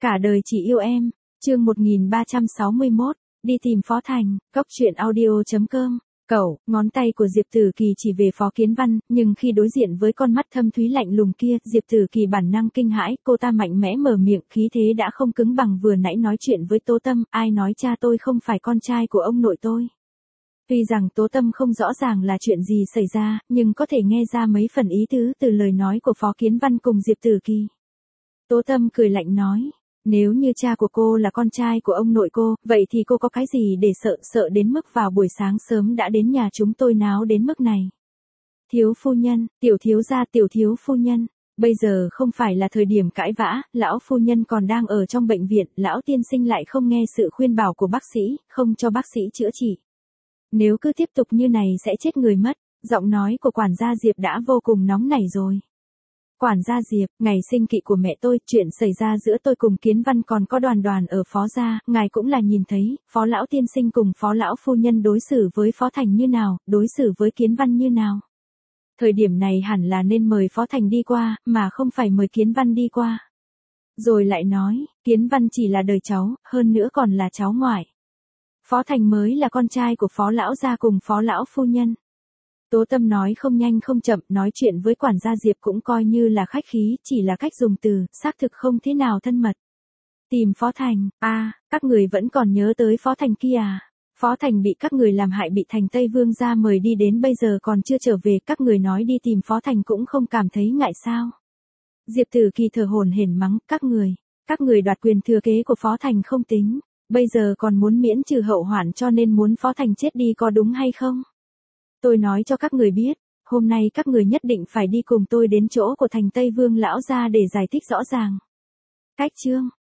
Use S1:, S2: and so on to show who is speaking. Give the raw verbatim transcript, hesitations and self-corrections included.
S1: Cả đời chỉ yêu em, chương một nghìn ba trăm sáu mươi mốt, đi tìm Phó Thành, cốc truyện audio chấm com. Cậu, ngón tay của Diệp Tử Kỳ chỉ về Phó Kiến Văn, nhưng khi đối diện với con mắt thâm thúy lạnh lùng kia, Diệp Tử Kỳ bản năng kinh hãi, cô ta mạnh mẽ mở miệng, khí thế đã không cứng bằng vừa nãy nói chuyện với Tố Tâm, ai nói cha tôi không phải con trai của ông nội tôi. Tuy rằng Tố Tâm không rõ ràng là chuyện gì xảy ra, nhưng có thể nghe ra mấy phần ý tứ từ lời nói của Phó Kiến Văn cùng Diệp Tử Kỳ. Tố Tâm cười lạnh nói, nếu như cha của cô là con trai của ông nội cô, vậy thì cô có cái gì để sợ, sợ đến mức vào buổi sáng sớm đã đến nhà chúng tôi náo đến mức này. Thiếu phu nhân, tiểu thiếu gia, tiểu thiếu phu nhân, bây giờ không phải là thời điểm cãi vã, lão phu nhân còn đang ở trong bệnh viện, lão tiên sinh lại không nghe sự khuyên bảo của bác sĩ, không cho bác sĩ chữa trị. Nếu cứ tiếp tục như này sẽ chết người mất, giọng nói của quản gia Diệp đã vô cùng nóng nảy rồi. Quản gia Diệp, ngày sinh kỵ của mẹ tôi, chuyện xảy ra giữa tôi cùng Kiến Văn còn có Đoàn Đoàn ở Phó gia, ngài cũng là nhìn thấy, Phó lão tiên sinh cùng Phó lão phu nhân đối xử với Phó Thành như nào, đối xử với Kiến Văn như nào. Thời điểm này hẳn là nên mời Phó Thành đi qua, mà không phải mời Kiến Văn đi qua. Rồi lại nói, Kiến Văn chỉ là đời cháu, hơn nữa còn là cháu ngoại. Phó Thành mới là con trai của Phó lão gia cùng Phó lão phu nhân. Tố Tâm nói không nhanh không chậm, nói chuyện với quản gia Diệp cũng coi như là khách khí, chỉ là cách dùng từ, xác thực không thế nào thân mật. Tìm Phó Thành, a à, các người vẫn còn nhớ tới Phó Thành kia à? Phó Thành bị các người làm hại, bị Thành Tây Vương gia mời đi đến bây giờ còn chưa trở về, các người nói đi tìm Phó Thành cũng không cảm thấy ngại sao? Diệp Tử Kỳ thở hổn hển mắng, các người, các người đoạt quyền thừa kế của Phó Thành không tính, bây giờ còn muốn miễn trừ hậu hoạn cho nên muốn Phó Thành chết đi có đúng hay không? Tôi nói cho các người biết, hôm nay các người nhất định phải đi cùng tôi đến chỗ của Thành Tây Vương lão gia để giải thích rõ ràng. Cách chương,